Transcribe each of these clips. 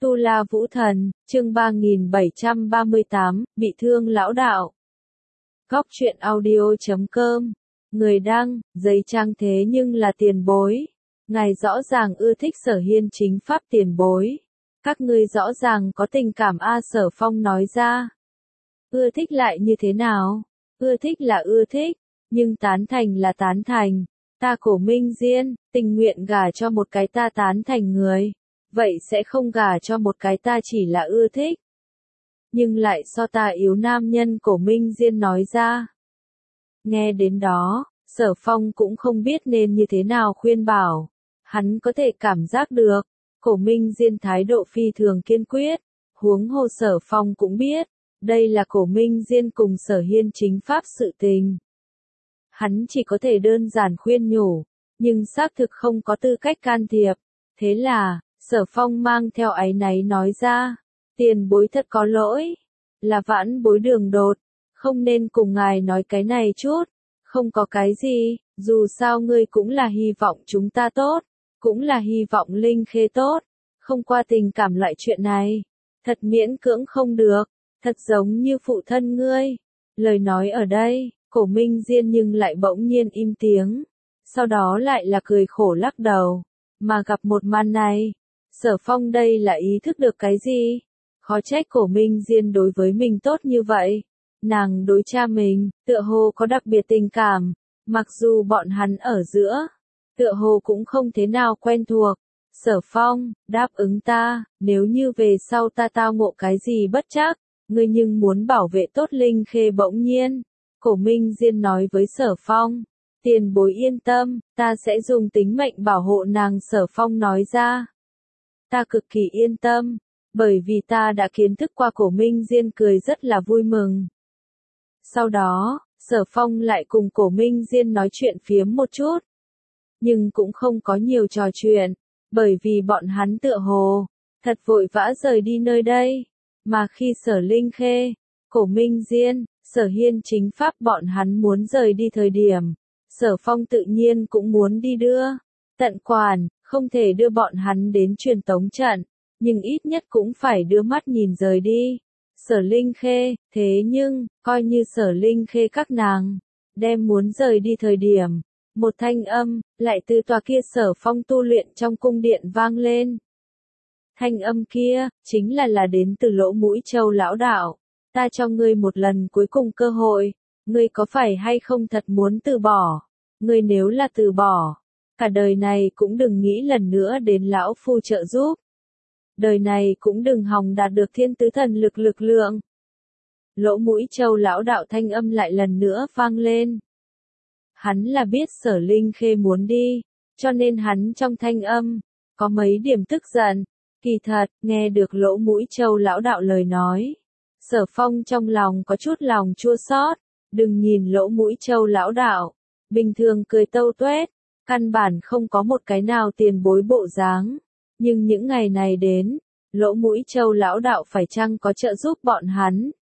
Tu La Vũ Thần, chương 3738, bị thương lão đạo. Góc truyện audio.com. Người đăng, giấy trang thế nhưng là tiền bối. Ngài rõ ràng ưa thích Sở Hiên chính pháp tiền bối. Các ngươi rõ ràng có tình cảm Sở Phong nói ra. Ưa thích lại như thế nào? Ưa thích là ưa thích, nhưng tán thành là tán thành. Ta Cổ Minh Diên, tình nguyện gả cho một cái ta tán thành người. Vậy sẽ không gả cho một cái ta chỉ là ưa thích. Nhưng lại so ta yếu nam nhân Cổ Minh Diên nói ra. Nghe đến đó, Sở Phong cũng không biết nên như thế nào khuyên bảo. Hắn có thể cảm giác được, Cổ Minh Diên thái độ phi thường kiên quyết. Huống hồ Sở Phong cũng biết, đây là Cổ Minh Diên cùng Sở Hiên chính pháp sự tình. Hắn chỉ có thể đơn giản khuyên nhủ, nhưng xác thực không có tư cách can thiệp. Thế là, Sở Phong mang theo áy náy nói ra, tiền bối thật có lỗi, là vãn bối đường đột, không nên cùng ngài nói cái này chút, không có cái gì, dù sao ngươi cũng là hy vọng chúng ta tốt, cũng là hy vọng Linh Khê tốt, không qua tình cảm loại chuyện này, thật miễn cưỡng không được, thật giống như phụ thân ngươi. Lời nói ở đây, Cổ Minh Diên nhưng lại bỗng nhiên im tiếng, sau đó lại là cười khổ lắc đầu, mà gặp một màn này. Sở Phong đây là ý thức được cái gì? Khó trách Cổ Minh Diên đối với mình tốt như vậy. Nàng đối cha mình, tựa hồ có đặc biệt tình cảm, mặc dù bọn hắn ở giữa, tựa hồ cũng không thế nào quen thuộc. Sở Phong, đáp ứng ta, nếu như về sau ta tao ngộ cái gì bất trắc, ngươi nhưng muốn bảo vệ tốt Linh Khê bỗng nhiên. Cổ Minh Diên nói với Sở Phong, tiền bối yên tâm, ta sẽ dùng tính mệnh bảo hộ nàng. Sở Phong nói ra. Ta cực kỳ yên tâm, bởi vì ta đã kiến thức qua. Cổ Minh Diên cười rất là vui mừng. Sau đó, Sở Phong lại cùng Cổ Minh Diên nói chuyện phiếm một chút. Nhưng cũng không có nhiều trò chuyện, bởi vì bọn hắn tựa hồ, thật vội vã rời đi nơi đây. Mà khi Sở Linh Khê, Cổ Minh Diên, Sở Hiên chính pháp bọn hắn muốn rời đi thời điểm, Sở Phong tự nhiên cũng muốn đi đưa. Tận quản, không thể đưa bọn hắn đến truyền tống trận, nhưng ít nhất cũng phải đưa mắt nhìn rời đi. Sở Linh Khê, thế nhưng, coi như Sở Linh Khê các nàng, đem muốn rời đi thời điểm, một thanh âm, lại từ tòa kia Sở Phong tu luyện trong cung điện vang lên. Thanh âm kia, chính là đến từ Lỗ Mũi Châu lão đạo. Ta cho ngươi một lần cuối cùng cơ hội, ngươi có phải hay không thật muốn từ bỏ? Ngươi nếu là từ bỏ, cả đời này cũng đừng nghĩ lần nữa đến lão phu trợ giúp. Đời này cũng đừng hòng đạt được thiên tứ thần lực lượng. Lỗ Mũi Châu lão đạo thanh âm lại lần nữa vang lên. Hắn là biết Sở Linh Khê muốn đi, cho nên hắn trong thanh âm, có mấy điểm tức giận. Kỳ thật, nghe được Lỗ Mũi Châu lão đạo lời nói, Sở Phong trong lòng có chút lòng chua xót. Đừng nhìn Lỗ Mũi Châu lão đạo, bình thường cười tâu tuét, căn bản không có một cái nào tiền bối bộ dáng. Nhưng những ngày này đến, Lỗ Mũi Châu lão đạo phải chăng có trợ giúp bọn hắn?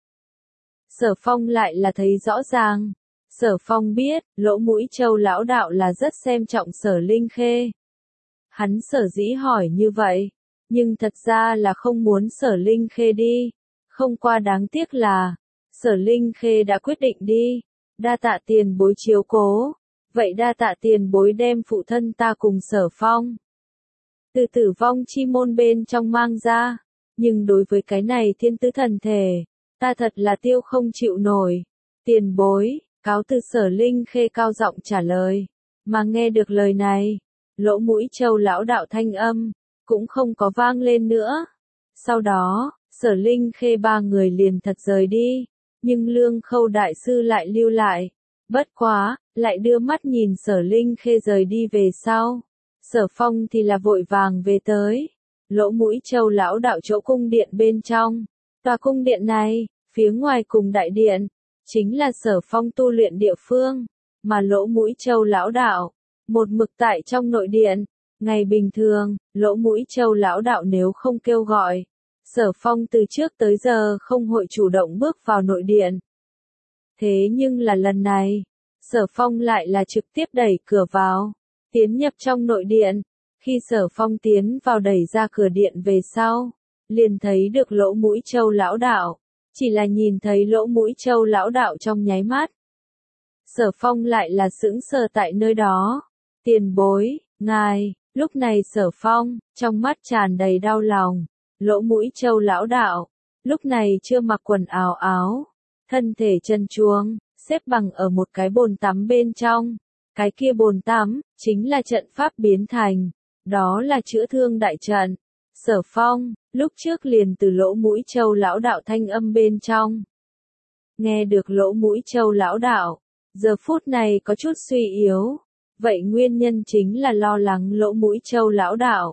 Sở Phong lại là thấy rõ ràng. Sở Phong biết, Lỗ Mũi Châu lão đạo là rất xem trọng Sở Linh Khê. Hắn sở dĩ hỏi như vậy, nhưng thật ra là không muốn Sở Linh Khê đi. Không qua đáng tiếc là, Sở Linh Khê đã quyết định đi. Đa tạ tiền bối chiếu cố. Vậy đa tạ tiền bối đem phụ thân ta cùng Sở Phong từ tử vong chi môn bên trong mang ra. Nhưng đối với cái này thiên tứ thần thể, ta thật là tiêu không chịu nổi. Tiền bối, cáo từ. Sở Linh Khê cao giọng trả lời. Mà nghe được lời này, Lỗ Mũi Châu lão đạo thanh âm cũng không có vang lên nữa. Sau đó, Sở Linh Khê ba người liền thật rời đi, nhưng Lương Khâu đại sư lại lưu lại. Bất quá, lại đưa mắt nhìn Sở Linh Khê rời đi về sau. Sở Phong thì là vội vàng về tới Lỗ Mũi Châu lão đạo chỗ cung điện bên trong. Tòa cung điện này, phía ngoài cùng đại điện, chính là Sở Phong tu luyện địa phương, mà Lỗ Mũi Châu lão đạo, một mực tại trong nội điện. Ngày bình thường, Lỗ Mũi Châu lão đạo nếu không kêu gọi, Sở Phong từ trước tới giờ không hội chủ động bước vào nội điện. Thế nhưng là lần này, Sở Phong lại là trực tiếp đẩy cửa vào, tiến nhập trong nội điện. Khi Sở Phong tiến vào đẩy ra cửa điện về sau, liền thấy được lỗ mũi Châu lão đạo. Chỉ là nhìn thấy lỗ mũi Châu lão đạo trong nháy mắt. Sở Phong lại là sững sờ tại nơi đó. Tiền bối, ngài, lúc này Sở Phong, trong mắt tràn đầy đau lòng. Lỗ mũi Châu lão đạo, lúc này chưa mặc quần áo, thân thể trần truồng, xếp bằng ở một cái bồn tắm bên trong. Cái kia bồn tắm, chính là trận pháp biến thành. Đó là chữa thương đại trận. Sở Phong, lúc trước liền từ lỗ mũi Châu lão đạo thanh âm bên trong. Nghe được lỗ mũi Châu lão đạo, giờ phút này có chút suy yếu. Vậy nguyên nhân chính là lo lắng lỗ mũi Châu lão đạo.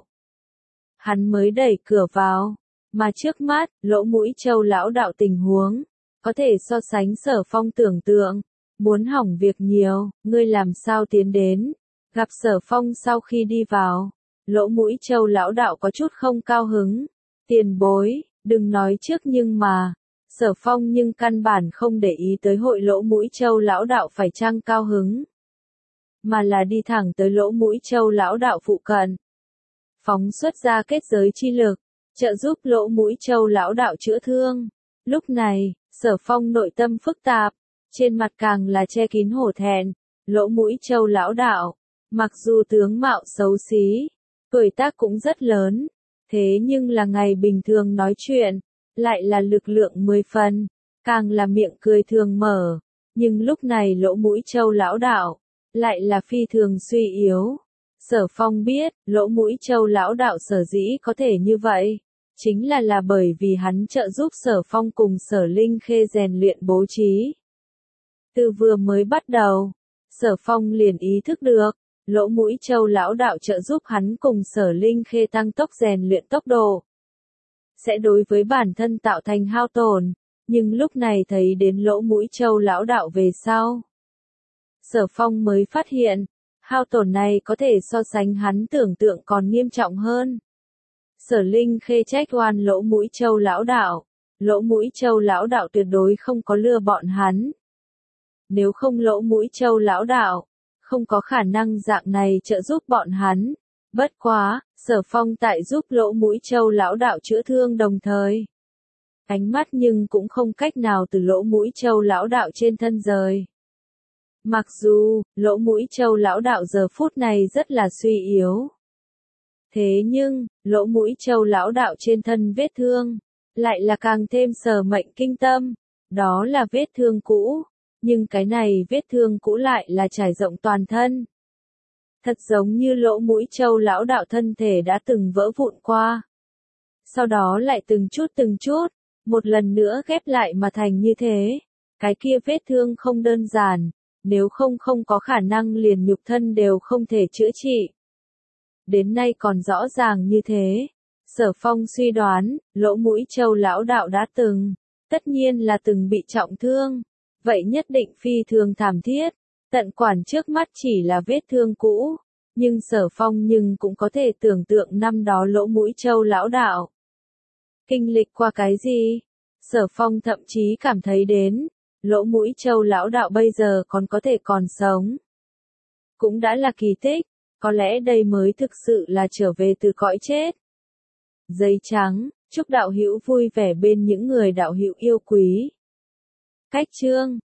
Hắn mới đẩy cửa vào, mà trước mắt, lỗ mũi Châu lão đạo tình huống, có thể so sánh Sở Phong tưởng tượng. Muốn hỏng việc nhiều, ngươi làm sao tiến đến. Gặp Sở Phong sau khi đi vào, lỗ mũi Châu lão đạo có chút không cao hứng. Tiền bối, đừng nói trước nhưng mà, Sở Phong nhưng căn bản không để ý tới hội lỗ mũi Châu lão đạo phải chăng cao hứng. Mà là đi thẳng tới lỗ mũi Châu lão đạo phụ cận. Phóng xuất ra kết giới chi lực, trợ giúp lỗ mũi Châu lão đạo chữa thương. Lúc này, Sở Phong nội tâm phức tạp, trên mặt càng là che kín hổ thẹn. Lỗ mũi Châu lão đạo, mặc dù tướng mạo xấu xí, tuổi tác cũng rất lớn, thế nhưng là ngày bình thường nói chuyện, lại là lực lượng 10 phần, càng là miệng cười thường mở. Nhưng lúc này lỗ mũi Châu lão đạo, lại là phi thường suy yếu. Sở Phong biết, lỗ mũi Châu lão đạo sở dĩ có thể như vậy, chính là bởi vì hắn trợ giúp Sở Phong cùng Sở Linh Khê rèn luyện bố trí. Từ vừa mới bắt đầu, Sở Phong liền ý thức được, lỗ mũi Châu lão đạo trợ giúp hắn cùng Sở Linh Khê tăng tốc rèn luyện tốc độ, sẽ đối với bản thân tạo thành hao tổn, nhưng lúc này thấy đến lỗ mũi Châu lão đạo về sau. Sở Phong mới phát hiện, hao tổn này có thể so sánh hắn tưởng tượng còn nghiêm trọng hơn. Sở Linh Khê trách oan lỗ mũi Châu lão đạo, lỗ mũi Châu lão đạo tuyệt đối không có lừa bọn hắn. Nếu không lỗ mũi Châu lão đạo, không có khả năng dạng này trợ giúp bọn hắn. Bất quá, Sở Phong tại giúp lỗ mũi Châu lão đạo chữa thương đồng thời. Ánh mắt nhưng cũng không cách nào từ lỗ mũi Châu lão đạo trên thân rời. Mặc dù, lỗ mũi Châu lão đạo giờ phút này rất là suy yếu. Thế nhưng, lỗ mũi Châu lão đạo trên thân vết thương, lại là càng thêm Sở Mệnh kinh tâm. Đó là vết thương cũ, nhưng cái này vết thương cũ lại là trải rộng toàn thân. Thật giống như lỗ mũi Châu lão đạo thân thể đã từng vỡ vụn qua. Sau đó lại từng chút, một lần nữa ghép lại mà thành như thế. Cái kia vết thương không đơn giản, nếu không có khả năng liền nhục thân đều không thể chữa trị. Đến nay còn rõ ràng như thế. Sở Phong suy đoán, lỗ mũi Châu lão đạo đã tất nhiên là từng bị trọng thương. Vậy nhất định phi thường thảm thiết. Tận quản trước mắt chỉ là vết thương cũ. Nhưng Sở Phong cũng có thể tưởng tượng năm đó lỗ mũi Châu lão đạo kinh lịch qua cái gì. Sở Phong thậm chí cảm thấy đến, lỗ mũi Châu lão đạo bây giờ còn có thể còn sống. Cũng đã là kỳ tích, có lẽ đây mới thực sự là trở về từ cõi chết. Giấy trắng, chúc đạo hữu vui vẻ bên những người đạo hữu yêu quý. Cách chương